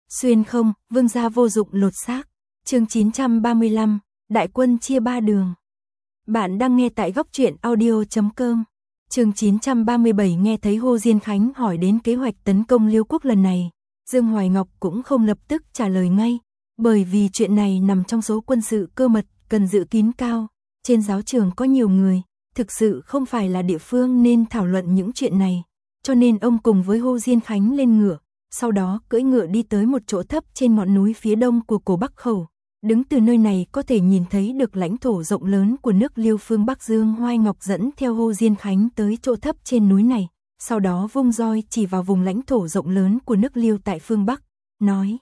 Xuyên không, vương gia vô dụng lột xác. Chương 935, đại quân chia ba đường. Bạn đang nghe tại góc truyện audio.com. Chương 937 nghe thấy Hồ Diên Khánh hỏi đến kế hoạch tấn công Liêu quốc lần này, Dương Hoài Ngọc cũng không lập tức trả lời ngay, bởi vì chuyện này nằm trong số quân sự cơ mật, cần giữ kín cao. Trên giáo trường có nhiều người, thực sự không phải là địa phương nên thảo luận những chuyện này, cho nên ông cùng với Hồ Diên Khánh lên ngựa, sau đó cưỡi ngựa đi tới một chỗ thấp trên ngọn núi phía đông của Cổ Bắc Khẩu. Đứng từ nơi này có thể nhìn thấy được lãnh thổ rộng lớn của nước Liêu phương Bắc. Dương Hoài Ngọc dẫn theo Hồ Diên Khánh tới chỗ thấp trên núi này, sau đó vung roi chỉ vào vùng lãnh thổ rộng lớn của nước Liêu tại phương Bắc, nói: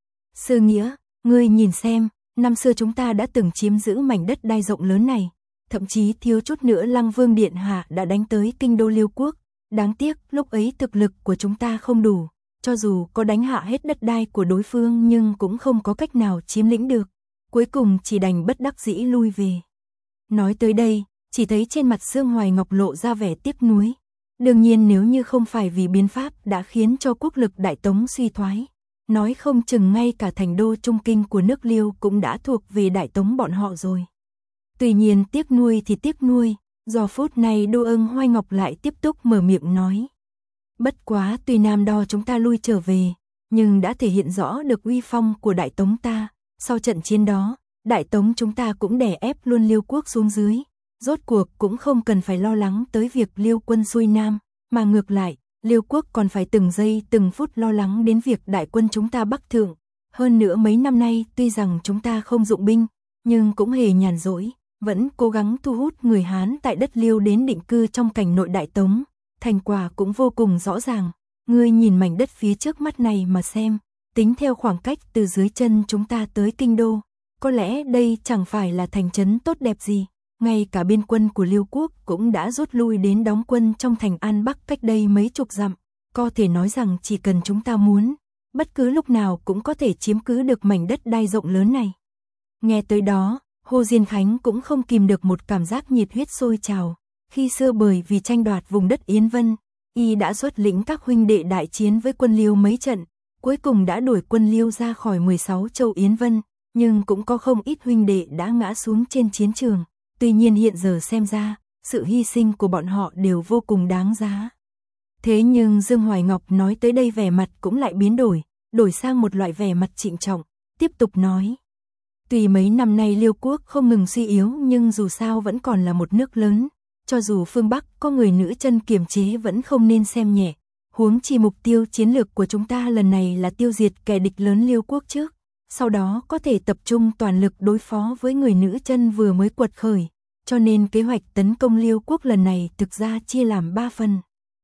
Sư Nghĩa, ngươi nhìn xem, năm xưa chúng ta đã từng chiếm giữ mảnh đất đai rộng lớn này, thậm chí thiếu chút nữa Lăng Vương Điện Hạ đã đánh tới kinh đô Liêu quốc, đáng tiếc lúc ấy thực lực của chúng ta không đủ, cho dù có đánh hạ hết đất đai của đối phương nhưng cũng không có cách nào chiếm lĩnh được, cuối cùng chỉ đành bất đắc dĩ lui về. Nói tới đây, chỉ thấy trên mặt Dương Hoài Ngọc lộ ra vẻ tiếc nuối. Đương nhiên nếu như không phải vì biến pháp đã khiến cho quốc lực Đại Tống suy thoái, nói không chừng ngay cả thành đô trung kinh của nước Liêu cũng đã thuộc về Đại Tống bọn họ rồi. Tuy nhiên tiếc nuôi thì tiếc nuôi, do phút này Đô Ưng Hoài Ngọc lại tiếp tục mở miệng nói: Bất quá tuy Nam Đo chúng ta lui trở về, nhưng đã thể hiện rõ được uy phong của Đại Tống ta. Sau trận chiến đó, Đại Tống chúng ta cũng đè ép luôn Liêu quốc xuống dưới, rốt cuộc cũng không cần phải lo lắng tới việc Liêu quân xuôi Nam, mà ngược lại, Liêu quốc còn phải từng giây từng phút lo lắng đến việc đại quân chúng ta bắc thượng. Hơn nữa mấy năm nay tuy rằng chúng ta không dụng binh, nhưng cũng hề nhàn rỗi, vẫn cố gắng thu hút người Hán tại đất Liêu đến định cư trong cảnh nội Đại Tống. Thành quả cũng vô cùng rõ ràng, ngươi nhìn mảnh đất phía trước mắt này mà xem, tính theo khoảng cách từ dưới chân chúng ta tới kinh đô, có lẽ đây chẳng phải là thành trấn tốt đẹp gì. Ngay cả biên quân của Liêu quốc cũng đã rút lui đến đóng quân trong thành An Bắc cách đây mấy chục dặm, có thể nói rằng chỉ cần chúng ta muốn, bất cứ lúc nào cũng có thể chiếm cứ được mảnh đất đai rộng lớn này. Nghe tới đó, Hồ Diên Khánh cũng không kìm được một cảm giác nhiệt huyết sôi trào. Khi xưa bởi vì tranh đoạt vùng đất Yến Vân, y đã xuất lĩnh các huynh đệ đại chiến với quân Liêu mấy trận, cuối cùng đã đuổi quân Liêu ra khỏi 16 châu Yến Vân, nhưng cũng có không ít huynh đệ đã ngã xuống trên chiến trường. Tuy nhiên hiện giờ xem ra, sự hy sinh của bọn họ đều vô cùng đáng giá. Thế nhưng Dương Hoài Ngọc nói tới đây vẻ mặt cũng lại biến đổi sang một loại vẻ mặt trịnh trọng, tiếp tục nói: Tuy mấy năm nay Liêu quốc không ngừng suy yếu nhưng dù sao vẫn còn là một nước lớn, cho dù phương Bắc có người nữ chân kiềm chế vẫn không nên xem nhẹ. Huống chi mục tiêu chiến lược của chúng ta lần này là tiêu diệt kẻ địch lớn Liêu quốc trước, sau đó có thể tập trung toàn lực đối phó với người nữ chân vừa mới quật khởi, cho nên kế hoạch tấn công Liêu quốc lần này thực ra chia làm 3 phần.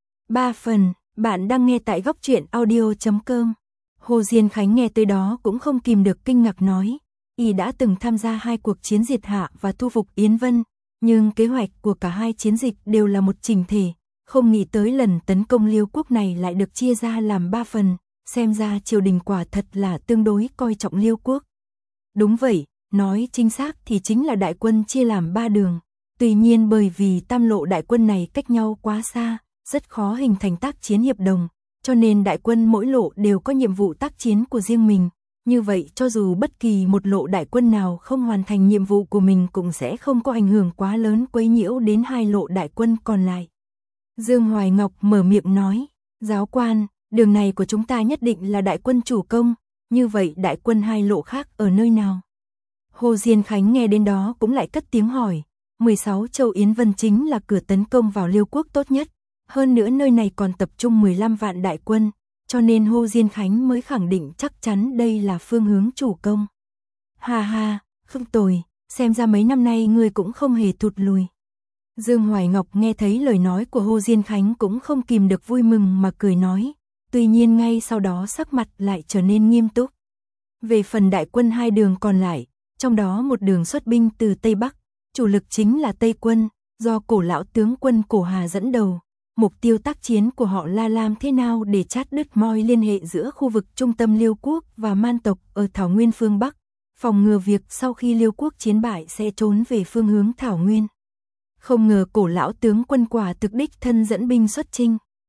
3 phần, bạn đang nghe tại góc truyện audio.com. Hồ Diên Khánh nghe tới đó cũng không kìm được kinh ngạc nói, y đã từng tham gia 2 cuộc chiến diệt Hạ và thu phục Yến Vân, nhưng kế hoạch của cả 2 chiến dịch đều là một chỉnh thể, không nghĩ tới lần tấn công Liêu quốc này lại được chia ra làm 3 phần, xem ra triều đình quả thật là tương đối coi trọng Liêu quốc. Đúng vậy, nói chính xác thì chính là đại quân chia làm 3 đường, tuy nhiên bởi vì tam lộ đại quân này cách nhau quá xa, rất khó hình thành tác chiến hiệp đồng, cho nên đại quân mỗi lộ đều có nhiệm vụ tác chiến của riêng mình. Như vậy cho dù bất kỳ một lộ đại quân nào không hoàn thành nhiệm vụ của mình cũng sẽ không có ảnh hưởng quá lớn quấy nhiễu đến 2 lộ đại quân còn lại. Dương Hoài Ngọc mở miệng nói: Giáo quan, đường này của chúng ta nhất định là đại quân chủ công, như vậy đại quân 2 lộ khác ở nơi nào? Hồ Diên Khánh nghe đến đó cũng lại cất tiếng hỏi. 16 châu Yến Vân chính là cửa tấn công vào Liêu quốc tốt nhất, hơn nữa nơi này còn tập trung 15 vạn đại quân, cho nên Hồ Diên Khánh mới khẳng định chắc chắn đây là phương hướng chủ công. Ha ha, không tồi, xem ra mấy năm nay ngươi cũng không hề thụt lùi. Dương Hoài Ngọc nghe thấy lời nói của Hồ Diên Khánh cũng không kìm được vui mừng mà cười nói, tuy nhiên ngay sau đó sắc mặt lại trở nên nghiêm túc. Về phần đại quân 2 đường còn lại, trong đó một đường xuất binh từ Tây Bắc, chủ lực chính là Tây quân, do cổ lão tướng quân Cổ Hà dẫn đầu. Mục tiêu tác chiến của họ là làm thế nào để chát đứt mọi liên hệ giữa khu vực trung tâm Liêu quốc và man tộc ở Thảo Nguyên phương Bắc, phòng ngừa việc sau khi Liêu quốc chiến bại sẽ trốn về phương hướng Thảo Nguyên. Không ngờ cổ lão tướng quân quả thực đích thân dẫn binh xuất chinh.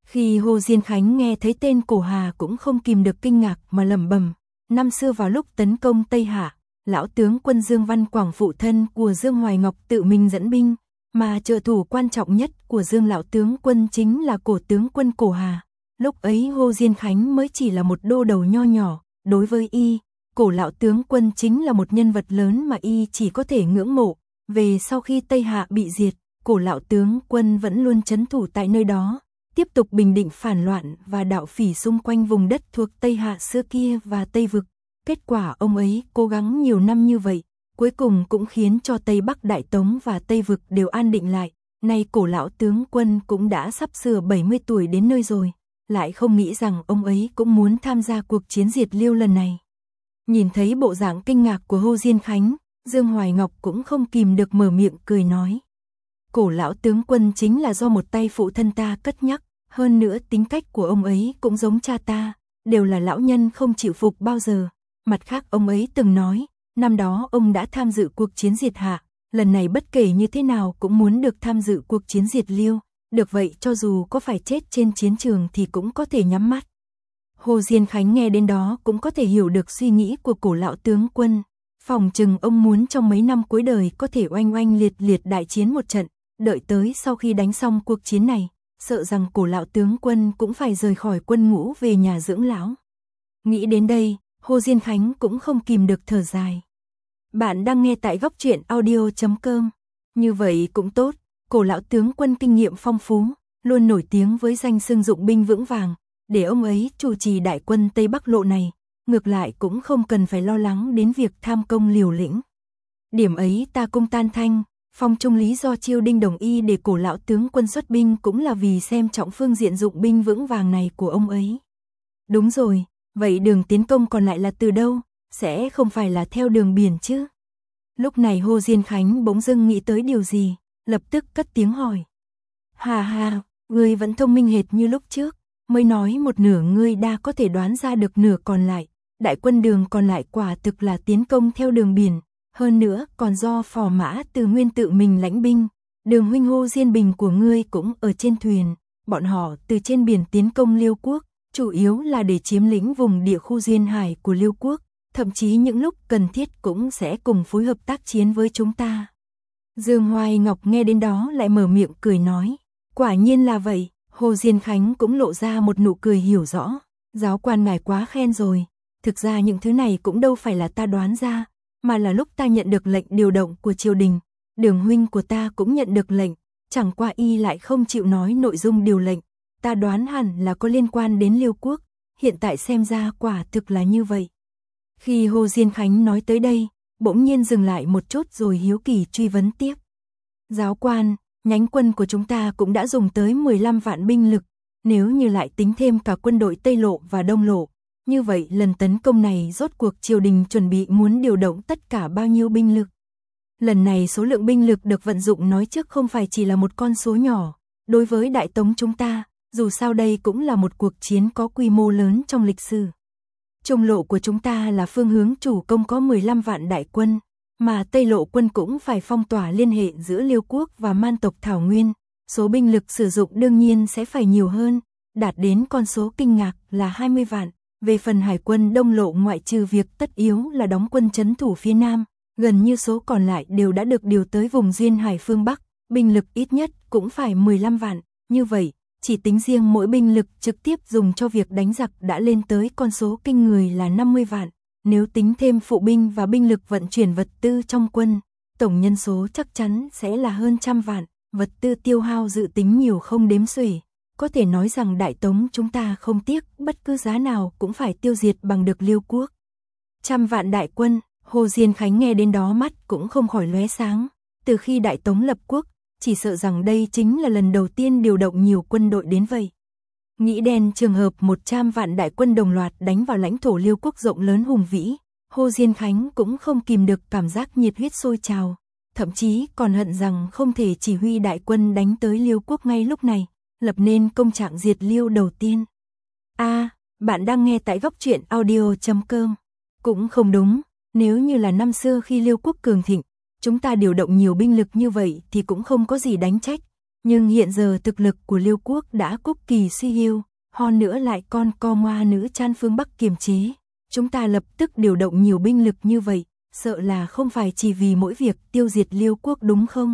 Khi Hồ Diên Khánh nghe thấy tên Cổ Hà cũng không kìm được kinh ngạc mà lẩm bẩm, năm xưa vào lúc tấn công Tây Hạ, lão tướng quân Dương Văn Quảng phụ thân của Dương Hoài Ngọc tự mình dẫn binh, mà trợ thủ quan trọng nhất của Dương lão tướng quân chính là cổ tướng quân Cổ Hà. Lúc ấy Hồ Diên Khánh mới chỉ là một đô đầu nho nhỏ, đối với y, Cổ lão tướng quân chính là một nhân vật lớn mà y chỉ có thể ngưỡng mộ. Về sau khi Tây Hạ bị diệt, Cổ lão tướng quân vẫn luôn trấn thủ tại nơi đó, tiếp tục bình định phản loạn và đạo phỉ xung quanh vùng đất thuộc Tây Hạ xưa kia và Tây Vực. Kết quả ông ấy cố gắng nhiều năm như vậy, cuối cùng cũng khiến cho Tây Bắc Đại Tống và Tây Vực đều an định lại. Nay Cổ lão tướng quân cũng đã sắp sửa 70 tuổi đến nơi rồi, lại không nghĩ rằng ông ấy cũng muốn tham gia cuộc chiến diệt Liêu lần này. Nhìn thấy bộ dạng kinh ngạc của Hồ Diên Khánh, Dương Hoài Ngọc cũng không kìm được mở miệng cười nói. Cổ lão tướng quân chính là do một tay phụ thân ta cất nhắc, hơn nữa tính cách của ông ấy cũng giống cha ta, đều là lão nhân không chịu phục bao giờ. Mặt khác ông ấy từng nói, năm đó ông đã tham dự cuộc chiến diệt Hạ, lần này bất kể như thế nào cũng muốn được tham dự cuộc chiến diệt Liêu, được vậy cho dù có phải chết trên chiến trường thì cũng có thể nhắm mắt. Hồ Diên Khánh nghe đến đó cũng có thể hiểu được suy nghĩ của cổ lão tướng quân, phỏng chừng ông muốn trong mấy năm cuối đời có thể oanh oanh liệt liệt đại chiến một trận, đợi tới sau khi đánh xong cuộc chiến này, sợ rằng cổ lão tướng quân cũng phải rời khỏi quân ngũ về nhà dưỡng lão. Nghĩ đến đây, Hồ Diên Khánh cũng không kìm được thở dài. Bạn đang nghe tại góc truyện audio.com. Như vậy cũng tốt, cổ lão tướng quân kinh nghiệm phong phú, luôn nổi tiếng với danh xưng dụng binh vững vàng, để ông ấy chủ trì đại quân Tây Bắc lộ này, ngược lại cũng không cần phải lo lắng đến việc tham công liều lĩnh. Điểm ấy ta cũng tan thanh, phong trung lý do Chiêu Đinh đồng ý để cổ lão tướng quân xuất binh cũng là vì xem trọng phương diện dụng binh vững vàng này của ông ấy. Đúng rồi, vậy đường tiến công còn lại là từ đâu, sẽ không phải là theo đường biển chứ? Lúc này Hồ Diên Khánh bỗng dưng nghĩ tới điều gì, lập tức cất tiếng hỏi. Hà hà, ngươi vẫn thông minh hệt như lúc trước, mới nói một nửa ngươi đã có thể đoán ra được nửa còn lại, đại quân đường còn lại quả thực là tiến công theo đường biển, hơn nữa còn do Phò Mã Từ Nguyên tự mình lãnh binh, Đường huynh Hồ Diên Bình của ngươi cũng ở trên thuyền, bọn họ từ trên biển tiến công Liêu quốc, chủ yếu là để chiếm lĩnh vùng địa khu duyên hải của Liêu quốc, thậm chí những lúc cần thiết cũng sẽ cùng phối hợp tác chiến với chúng ta. Dương Hoài Ngọc nghe đến đó lại mở miệng cười nói, quả nhiên là vậy. Hồ Diên Khánh cũng lộ ra một nụ cười hiểu rõ, giáo quan ngài quá khen rồi, thực ra những thứ này cũng đâu phải là ta đoán ra, mà là lúc ta nhận được lệnh điều động của triều đình, Đường huynh của ta cũng nhận được lệnh, chẳng qua y lại không chịu nói nội dung điều lệnh, ta đoán hẳn là có liên quan đến Liêu quốc, hiện tại xem ra quả thực là như vậy. Khi Hồ Diên Khánh nói tới đây, bỗng nhiên dừng lại một chút rồi hiếu kỳ truy vấn tiếp. Giáo quan, nhánh quân của chúng ta cũng đã dùng tới 15 vạn binh lực, nếu như lại tính thêm cả quân đội Tây Lộ và Đông Lộ, như vậy lần tấn công này rốt cuộc triều đình chuẩn bị muốn điều động tất cả bao nhiêu binh lực. Lần này số lượng binh lực được vận dụng nói trước không phải chỉ là một con số nhỏ, đối với Đại Tống chúng ta, dù sao đây cũng là một cuộc chiến có quy mô lớn trong lịch sử. Trung lộ của chúng ta là phương hướng chủ công có 15 vạn đại quân, mà Tây Lộ quân cũng phải phong tỏa liên hệ giữa Liêu quốc và man tộc Thảo Nguyên, số binh lực sử dụng đương nhiên sẽ phải nhiều hơn, đạt đến con số kinh ngạc là 20 vạn. Về phần hải quân Đông Lộ ngoại trừ việc tất yếu là đóng quân trấn thủ phía Nam, gần như số còn lại đều đã được điều tới vùng duyên hải phương Bắc, binh lực ít nhất cũng phải 15 vạn, như vậy, chỉ tính riêng mỗi binh lực trực tiếp dùng cho việc đánh giặc đã lên tới con số kinh người là 50 vạn. Nếu tính thêm phụ binh và binh lực vận chuyển vật tư trong quân, tổng nhân số chắc chắn sẽ là hơn 100 vạn, vật tư tiêu hao dự tính nhiều không đếm xuể. Có thể nói rằng Đại Tống chúng ta không tiếc bất cứ giá nào cũng phải tiêu diệt bằng được Liêu quốc. 100 vạn đại quân, Hồ Diên Khánh nghe đến đó mắt cũng không khỏi lóe sáng. Từ khi Đại Tống lập quốc, chỉ sợ rằng đây chính là lần đầu tiên điều động nhiều quân đội đến vậy. Nghĩ đen trường hợp 100 vạn đại quân đồng loạt đánh vào lãnh thổ Liêu quốc rộng lớn hùng vĩ, Hồ Diên Khánh cũng không kìm được cảm giác nhiệt huyết sôi trào, thậm chí còn hận rằng không thể chỉ huy đại quân đánh tới Liêu quốc ngay lúc này, lập nên công trạng diệt Liêu đầu tiên. Bạn đang nghe tại góc truyện audio.com. Cũng không đúng, nếu như là năm xưa khi Liêu quốc cường thịnh, chúng ta điều động nhiều binh lực như vậy thì cũng không có gì đánh trách, Nhưng hiện giờ thực lực của Liêu quốc đã cực kỳ suy hiu, hơn nữa lại con co ngoa nữ chan phương Bắc kiềm chế. Chúng ta lập tức điều động nhiều binh lực như vậy, sợ là không phải chỉ vì mỗi việc tiêu diệt Liêu quốc đúng không?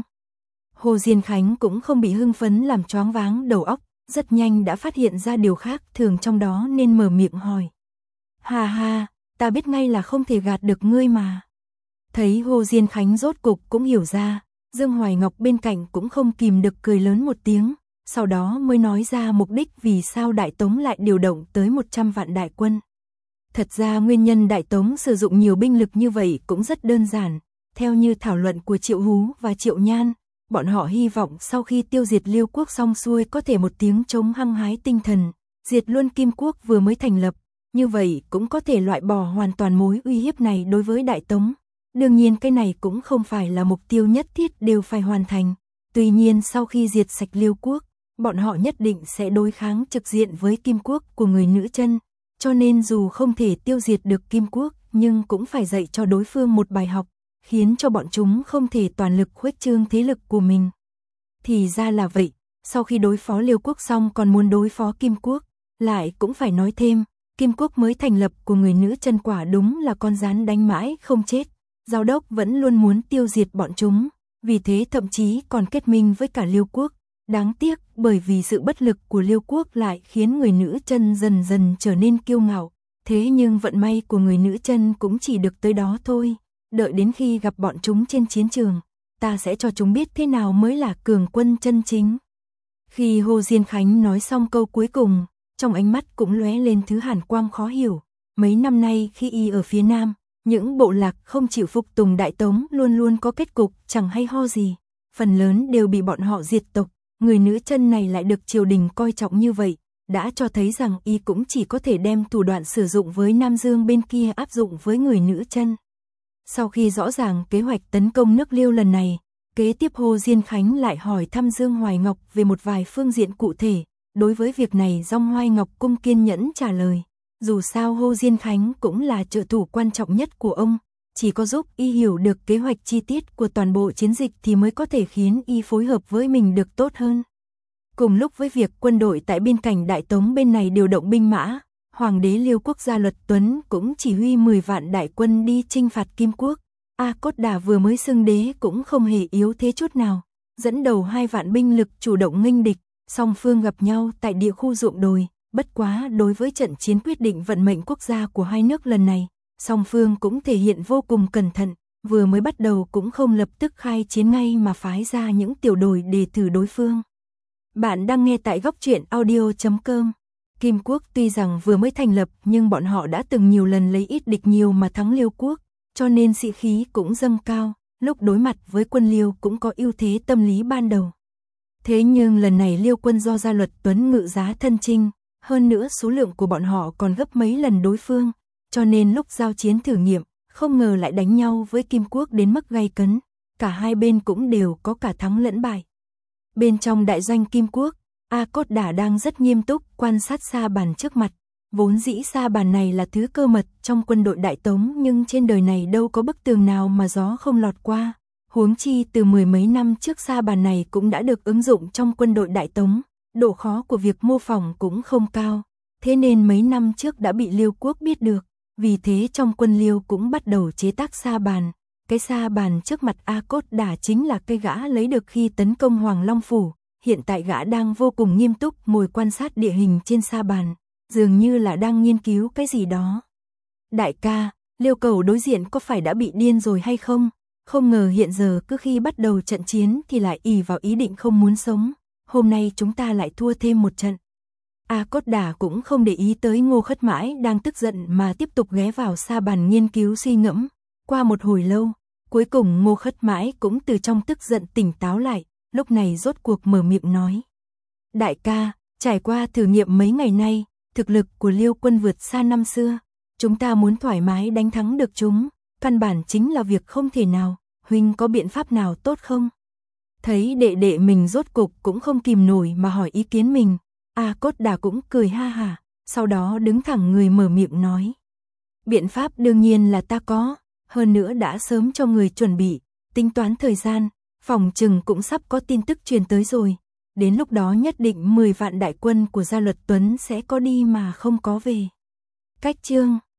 Hồ Diên Khánh cũng không bị hưng phấn làm choáng váng đầu óc, rất nhanh đã phát hiện ra điều khác thường trong đó nên mở miệng hỏi. Hà hà, ta biết ngay là không thể gạt được ngươi mà. Thấy Hồ Diên Khánh rốt cục cũng hiểu ra, Dương Hoài Ngọc bên cạnh cũng không kìm được cười lớn một tiếng, sau đó mới nói ra mục đích vì sao Đại Tống lại điều động tới 100 vạn đại quân. Thật ra nguyên nhân Đại Tống sử dụng nhiều binh lực như vậy cũng rất đơn giản, theo như thảo luận của Triệu Hú và Triệu Nhan, bọn họ hy vọng sau khi tiêu diệt Liêu quốc xong xuôi có thể một tiếng chống hăng hái tinh thần, diệt luôn Kim quốc vừa mới thành lập, như vậy cũng có thể loại bỏ hoàn toàn mối uy hiếp này đối với Đại Tống. Đương nhiên cái này cũng không phải là mục tiêu nhất thiết đều phải hoàn thành. Tuy nhiên sau khi diệt sạch Liêu quốc, bọn họ nhất định sẽ đối kháng trực diện với Kim quốc của người nữ chân. Cho nên dù không thể tiêu diệt được Kim quốc, nhưng cũng phải dạy cho đối phương một bài học, khiến cho bọn chúng không thể toàn lực khuếch trương thế lực của mình. Thì ra là vậy, sau khi đối phó Liêu quốc xong còn muốn đối phó Kim quốc, lại cũng phải nói thêm, Kim quốc mới thành lập của người nữ chân quả đúng là con rắn đánh mãi không chết. Giao đốc vẫn luôn muốn tiêu diệt bọn chúng, vì thế thậm chí còn kết minh với cả Liêu quốc. Đáng tiếc, bởi vì sự bất lực của Liêu quốc lại khiến người nữ chân dần dần trở nên kiêu ngạo. Thế nhưng vận may của người nữ chân cũng chỉ được tới đó thôi. Đợi đến khi gặp bọn chúng trên chiến trường, ta sẽ cho chúng biết thế nào mới là cường quân chân chính. Khi Hồ Diên Khánh nói xong câu cuối cùng, trong ánh mắt cũng lóe lên thứ hàn quang khó hiểu. Mấy năm nay khi y ở phía Nam, những bộ lạc không chịu phục tùng Đại Tống luôn luôn có kết cục chẳng hay ho gì, phần lớn đều bị bọn họ diệt tộc, người nữ chân này lại được triều đình coi trọng như vậy, đã cho thấy rằng y cũng chỉ có thể đem thủ đoạn sử dụng với Nam Dương bên kia áp dụng với người nữ chân. Sau khi rõ ràng kế hoạch tấn công nước Liêu lần này, kế tiếp Hồ Diên Khánh lại hỏi thăm Dương Hoài Ngọc về một vài phương diện cụ thể, đối với việc này Dong Hoài Ngọc cung kiên nhẫn trả lời. Dù sao Hồ Diên Khánh cũng là trợ thủ quan trọng nhất của ông, chỉ có giúp y hiểu được kế hoạch chi tiết của toàn bộ chiến dịch thì mới có thể khiến y phối hợp với mình được tốt hơn. Cùng lúc với việc quân đội tại biên cảnh Đại Tống bên này điều động binh mã, Hoàng đế Liêu quốc Gia Luật Tuấn cũng chỉ huy 10 vạn đại quân đi chinh phạt Kim quốc. A Cốt Đà vừa mới xưng đế cũng không hề yếu thế chút nào, dẫn đầu 2 vạn binh lực chủ động nghênh địch, song phương gặp nhau tại địa khu ruộng đồi. Bất quá đối với trận chiến quyết định vận mệnh quốc gia của hai nước lần này, song phương cũng thể hiện vô cùng cẩn thận, vừa mới bắt đầu cũng không lập tức khai chiến ngay mà phái ra những tiểu đội để thử đối phương. Bạn đang nghe tại góc truyện audio.com. Kim quốc tuy rằng vừa mới thành lập nhưng bọn họ đã từng nhiều lần lấy ít địch nhiều mà thắng Liêu quốc, cho nên sĩ khí cũng dâng cao, lúc đối mặt với quân Liêu cũng có ưu thế tâm lý ban đầu. Thế nhưng lần này Liêu quân do Gia Luật Tuấn ngự giá thân chinh, hơn nữa số lượng của bọn họ còn gấp mấy lần đối phương, cho nên lúc giao chiến thử nghiệm, không ngờ lại đánh nhau với Kim quốc đến mức gay cấn, cả hai bên cũng đều có cả thắng lẫn bại. Bên trong đại doanh Kim quốc, A Cốt Đả đang rất nghiêm túc quan sát sa bàn trước mặt, vốn dĩ sa bàn này là thứ cơ mật trong quân đội Đại Tống nhưng trên đời này đâu có bức tường nào mà gió không lọt qua, huống chi từ 10 mấy năm trước sa bàn này cũng đã được ứng dụng trong quân đội Đại Tống. Độ khó của việc mô phỏng cũng không cao, thế nên mấy năm trước đã bị Liêu quốc biết được, vì thế trong quân Liêu cũng bắt đầu chế tác sa bàn. Cái sa bàn trước mặt A Cốt Đả chính là cây gã lấy được khi tấn công Hoàng Long Phủ, hiện tại gã đang vô cùng nghiêm túc ngồi quan sát địa hình trên sa bàn, dường như là đang nghiên cứu cái gì đó. Đại ca, Liêu cầu đối diện có phải đã bị điên rồi hay không? Không ngờ hiện giờ cứ khi bắt đầu trận chiến thì lại ỷ vào ý định không muốn sống. Hôm nay chúng ta lại thua thêm một trận. A Cốt Đả cũng không để ý tới Ngô Khất Mãi đang tức giận mà tiếp tục ghé vào sa bàn nghiên cứu suy ngẫm. Qua một hồi lâu, cuối cùng Ngô Khất Mãi cũng từ trong tức giận tỉnh táo lại, lúc này rốt cuộc mở miệng nói. Đại ca, trải qua thử nghiệm mấy ngày nay, thực lực của Liêu quân vượt xa năm xưa. Chúng ta muốn thoải mái đánh thắng được chúng, căn bản chính là việc không thể nào. Huynh có biện pháp nào tốt không? Thấy đệ đệ mình rốt cục cũng không kìm nổi mà hỏi ý kiến mình, A Cốt Đả cũng cười ha hả, sau đó đứng thẳng người mở miệng nói. Biện pháp đương nhiên là ta có, hơn nữa đã sớm cho người chuẩn bị, tính toán thời gian, phòng chừng cũng sắp có tin tức truyền tới rồi. đến lúc đó nhất định 10 vạn đại quân của Gia Luật Tuấn sẽ có đi mà không có về. Cách chương